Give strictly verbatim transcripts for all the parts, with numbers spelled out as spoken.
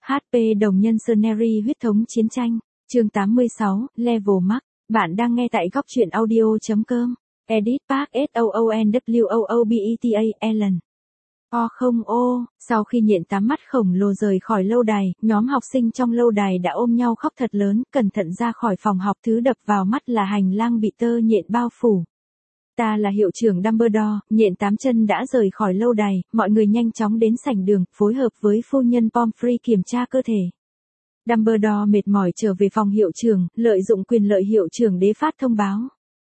hát pê đồng nhân Scenery huyết thống chiến tranh, chương tám mươi sáu, Level Max. Bạn đang nghe tại góc truyện audio.com. Edit Park S O O N W O O B E T A Ellen. O không ô, sau khi nhện tám mắt khổng lồ rời khỏi lâu đài, nhóm học sinh trong lâu đài đã ôm nhau khóc thật lớn, cẩn thận ra khỏi phòng học, thứ đập vào mắt là hành lang bị tơ nhện bao phủ. Ta là hiệu trưởng Dumbledore, nhện tám chân đã rời khỏi lâu đài, mọi người nhanh chóng đến sảnh đường, phối hợp với phu nhân Pomfrey kiểm tra cơ thể. Dumbledore mệt mỏi trở về phòng hiệu trưởng, lợi dụng quyền lợi hiệu trưởng đế phát thông báo.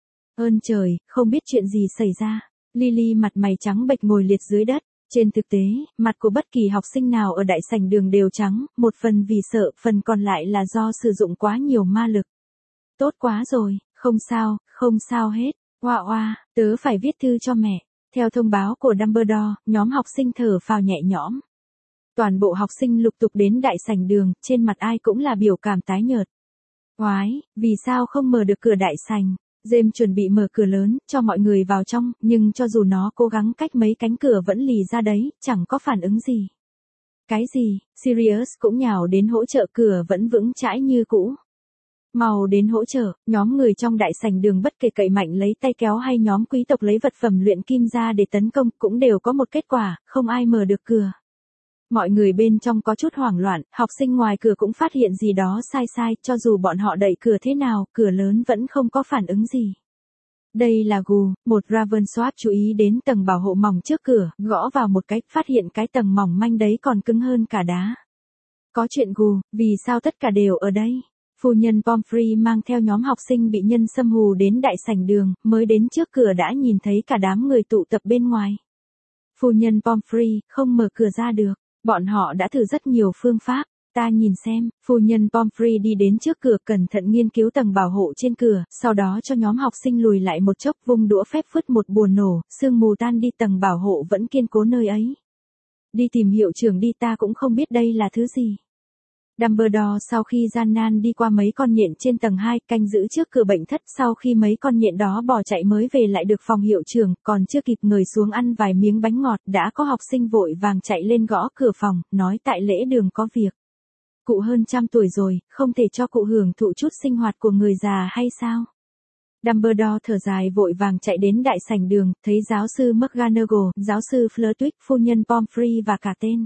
Ơn trời, không biết chuyện gì xảy ra. Lily mặt mày trắng bệch ngồi liệt dưới đất. Trên thực tế, mặt của bất kỳ học sinh nào ở đại sảnh đường đều trắng, một phần vì sợ, phần còn lại là do sử dụng quá nhiều ma lực. Tốt quá rồi, không sao, không sao hết. Oa oa, tớ phải viết thư cho mẹ. Theo thông báo của Dumbledore, nhóm học sinh thở phào nhẹ nhõm. Toàn bộ học sinh lục tục đến đại sảnh đường, trên mặt ai cũng là biểu cảm tái nhợt. Oái, vì sao không mở được cửa đại sảnh? James chuẩn bị mở cửa lớn, cho mọi người vào trong, nhưng cho dù nó cố gắng cách mấy cánh cửa vẫn lì ra đấy, chẳng có phản ứng gì. Cái gì? Sirius cũng nhào đến hỗ trợ, cửa vẫn vững chãi như cũ. Mau đến hỗ trợ, nhóm người trong đại sảnh đường bất kể cậy mạnh lấy tay kéo hay nhóm quý tộc lấy vật phẩm luyện kim ra để tấn công, cũng đều có một kết quả, không ai mở được cửa. Mọi người bên trong có chút hoảng loạn, học sinh ngoài cửa cũng phát hiện gì đó sai sai, cho dù bọn họ đẩy cửa thế nào, cửa lớn vẫn không có phản ứng gì. Đây là Gù, một Ravensworth chú ý đến tầng bảo hộ mỏng trước cửa, gõ vào một cái, phát hiện cái tầng mỏng manh đấy còn cứng hơn cả đá. Có chuyện Gù, vì sao tất cả đều ở đây? Phu nhân Pomfrey mang theo nhóm học sinh bị nhân xâm hù đến đại sảnh đường, mới đến trước cửa đã nhìn thấy cả đám người tụ tập bên ngoài. Phu nhân Pomfrey không mở cửa ra được. Bọn họ đã thử rất nhiều phương pháp, ta nhìn xem, phu nhân Pomfrey đi đến trước cửa cẩn thận nghiên cứu tầng bảo hộ trên cửa, sau đó cho nhóm học sinh lùi lại một chốc, vung đũa phép phất một bùa nổ, sương mù tan đi, tầng bảo hộ vẫn kiên cố nơi ấy. Đi tìm hiệu trưởng đi, ta cũng không biết đây là thứ gì. Dumbledore sau khi gian nan đi qua mấy con nhện trên tầng hai, canh giữ trước cửa bệnh thất, sau khi mấy con nhện đó bỏ chạy mới về lại được phòng hiệu trưởng, còn chưa kịp ngồi xuống ăn vài miếng bánh ngọt, đã có học sinh vội vàng chạy lên gõ cửa phòng, nói tại lễ đường có việc. Cụ hơn trăm tuổi rồi, không thể cho cụ hưởng thụ chút sinh hoạt của người già hay sao? Dumbledore thở dài vội vàng chạy đến đại sảnh đường, thấy giáo sư McGonagall, giáo sư Flitwick, phu nhân Pomfrey và cả tên.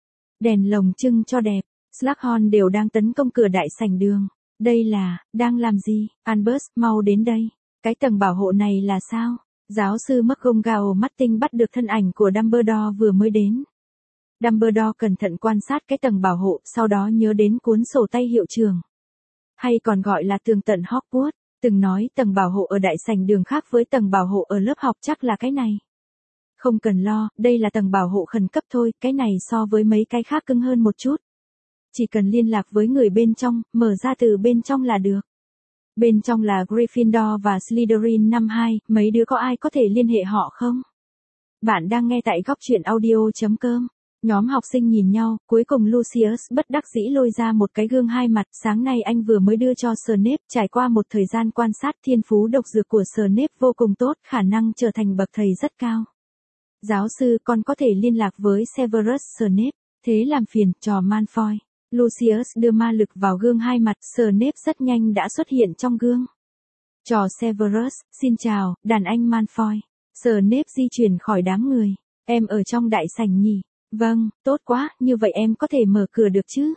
Đèn lồng trưng cho đẹp. Slughorn đều đang tấn công cửa đại sảnh đường. Đây là, đang làm gì? Albus, mau đến đây. Cái tầng bảo hộ này là sao? Giáo sư McGonagall mắt tinh bắt được thân ảnh của Dumbledore vừa mới đến. Dumbledore cẩn thận quan sát cái tầng bảo hộ, sau đó nhớ đến cuốn sổ tay hiệu trưởng. Hay còn gọi là tường tận Hogwarts, từng nói tầng bảo hộ ở đại sảnh đường khác với tầng bảo hộ ở lớp học, chắc là cái này. Không cần lo, đây là tầng bảo hộ khẩn cấp thôi, cái này so với mấy cái khác cứng hơn một chút. Chỉ cần liên lạc với người bên trong, mở ra từ bên trong là được. Bên trong là Gryffindor và Slytherin năm hai, mấy đứa có ai có thể liên hệ họ không? Bạn đang nghe tại góc truyện audio.com. Nhóm học sinh nhìn nhau, cuối cùng Lucius bất đắc dĩ lôi ra một cái gương hai mặt, sáng nay anh vừa mới đưa cho Snape, trải qua một thời gian quan sát, thiên phú độc dược của Snape vô cùng tốt, khả năng trở thành bậc thầy rất cao. Giáo sư, con có thể liên lạc với Severus Snape, thế làm phiền, trò Malfoy. Lucius đưa ma lực vào gương hai mặt, Snape rất nhanh đã xuất hiện trong gương. Trò Severus, xin chào, đàn anh Malfoy. Snape di chuyển khỏi đám người. Em ở trong đại sảnh nhỉ? Vâng, tốt quá, như vậy em có thể mở cửa được chứ?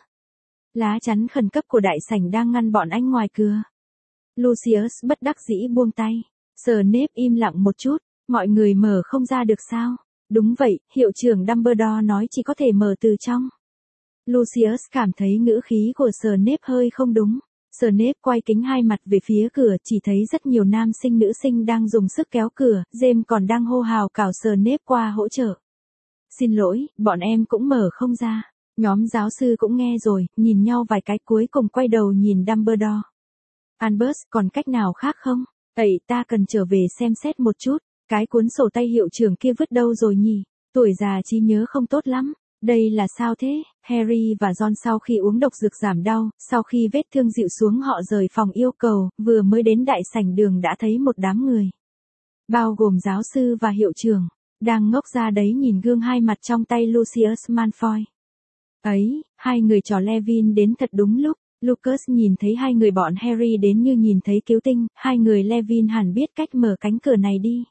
Lá chắn khẩn cấp của đại sảnh đang ngăn bọn anh ngoài cửa. Lucius bất đắc dĩ buông tay. Snape im lặng một chút, mọi người mở không ra được sao? Đúng vậy, hiệu trưởng Dumbledore nói chỉ có thể mở từ trong. Lucius cảm thấy ngữ khí của Snape hơi không đúng. Snape quay kính hai mặt về phía cửa, chỉ thấy rất nhiều nam sinh nữ sinh đang dùng sức kéo cửa, James còn đang hô hào cào Snape qua hỗ trợ. Xin lỗi, bọn em cũng mở không ra. Nhóm giáo sư cũng nghe rồi, nhìn nhau vài cái cuối cùng quay đầu nhìn Dumbledore. Albus, còn cách nào khác không? Ây, ta cần trở về xem xét một chút, cái cuốn sổ tay hiệu trưởng kia vứt đâu rồi nhỉ? Tuổi già trí nhớ không tốt lắm. Đây là sao thế? Harry và Ron sau khi uống độc dược giảm đau, sau khi vết thương dịu xuống họ rời phòng yêu cầu, vừa mới đến đại sảnh đường đã thấy một đám người. Bao gồm giáo sư và hiệu trưởng, đang ngốc ra đấy nhìn gương hai mặt trong tay Lucius Malfoy. Ấy, hai người trò Levin đến thật đúng lúc. Lucas nhìn thấy hai người bọn Harry đến như nhìn thấy cứu tinh, hai người Levin hẳn biết cách mở cánh cửa này đi.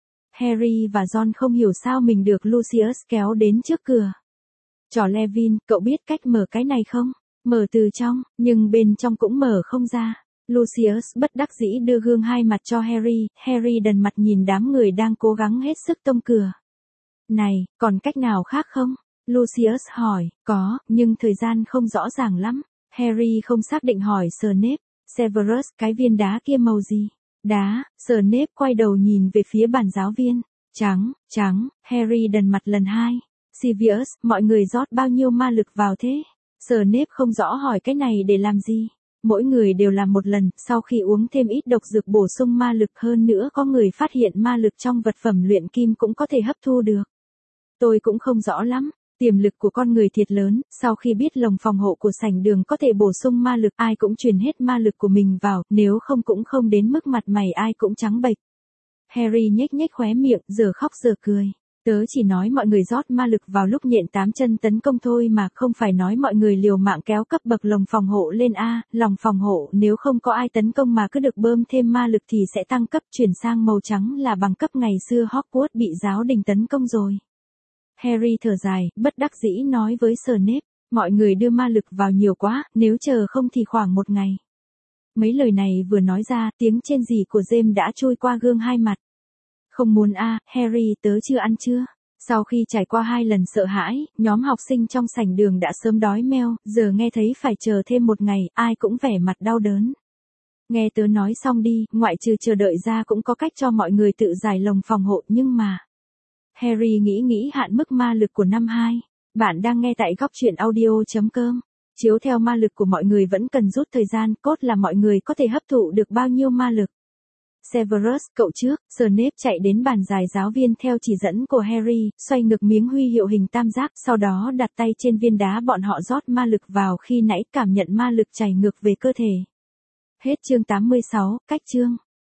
Harry và Ron không hiểu sao mình được Lucius kéo đến trước cửa. Trò Levin, cậu biết cách mở cái này không? Mở từ trong, nhưng bên trong cũng mở không ra. Lucius bất đắc dĩ đưa gương hai mặt cho Harry, Harry đần mặt nhìn đám người đang cố gắng hết sức tông cửa. Này, còn cách nào khác không? Lucius hỏi, có, nhưng thời gian không rõ ràng lắm. Harry không xác định hỏi Snape, Severus, cái viên đá kia màu gì? Đá, Snape quay đầu nhìn về phía bàn giáo viên. Trắng, trắng, Harry đần mặt lần hai. Sirius, mọi người rót bao nhiêu ma lực vào thế? Snape không rõ hỏi cái này để làm gì? Mỗi người đều làm một lần, sau khi uống thêm ít độc dược bổ sung ma lực hơn nữa có người phát hiện ma lực trong vật phẩm luyện kim cũng có thể hấp thu được. Tôi cũng không rõ lắm. Tiềm lực của con người thiệt lớn, sau khi biết lồng phòng hộ của sảnh đường có thể bổ sung ma lực ai cũng truyền hết ma lực của mình vào, nếu không cũng không đến mức mặt mày ai cũng trắng bệch. Harry nhếch nhếch khóe miệng, giờ khóc giờ cười. Tớ chỉ nói mọi người rót ma lực vào lúc nhện tám chân tấn công thôi mà không phải nói mọi người liều mạng kéo cấp bậc lồng phòng hộ lên A, lòng phòng hộ nếu không có ai tấn công mà cứ được bơm thêm ma lực thì sẽ tăng cấp chuyển sang màu trắng là bằng cấp ngày xưa Hogwarts bị giáo đình tấn công rồi. Harry thở dài, bất đắc dĩ nói với Snape, mọi người đưa ma lực vào nhiều quá, nếu chờ không thì khoảng một ngày. Mấy lời này vừa nói ra, tiếng trên gì của James đã trôi qua gương hai mặt. Không muốn a, à, Harry tớ chưa ăn chưa? Sau khi trải qua hai lần sợ hãi, nhóm học sinh trong sảnh đường đã sớm đói meo, giờ nghe thấy phải chờ thêm một ngày, ai cũng vẻ mặt đau đớn. Nghe tớ nói xong đi, ngoại trừ chờ đợi ra cũng có cách cho mọi người tự giải lồng phòng hộ nhưng mà... Harry nghĩ nghĩ hạn mức ma lực của năm hai. Bạn đang nghe tại góc truyện audio chấm com. Chiếu theo ma lực của mọi người vẫn cần rút thời gian, cốt là mọi người có thể hấp thụ được bao nhiêu ma lực. Severus, cậu trước, Snape chạy đến bàn giải giáo viên theo chỉ dẫn của Harry, xoay ngược miếng huy hiệu hình tam giác, sau đó đặt tay trên viên đá bọn họ rót ma lực vào khi nãy cảm nhận ma lực chảy ngược về cơ thể. Hết chương tám mươi sáu, cách chương.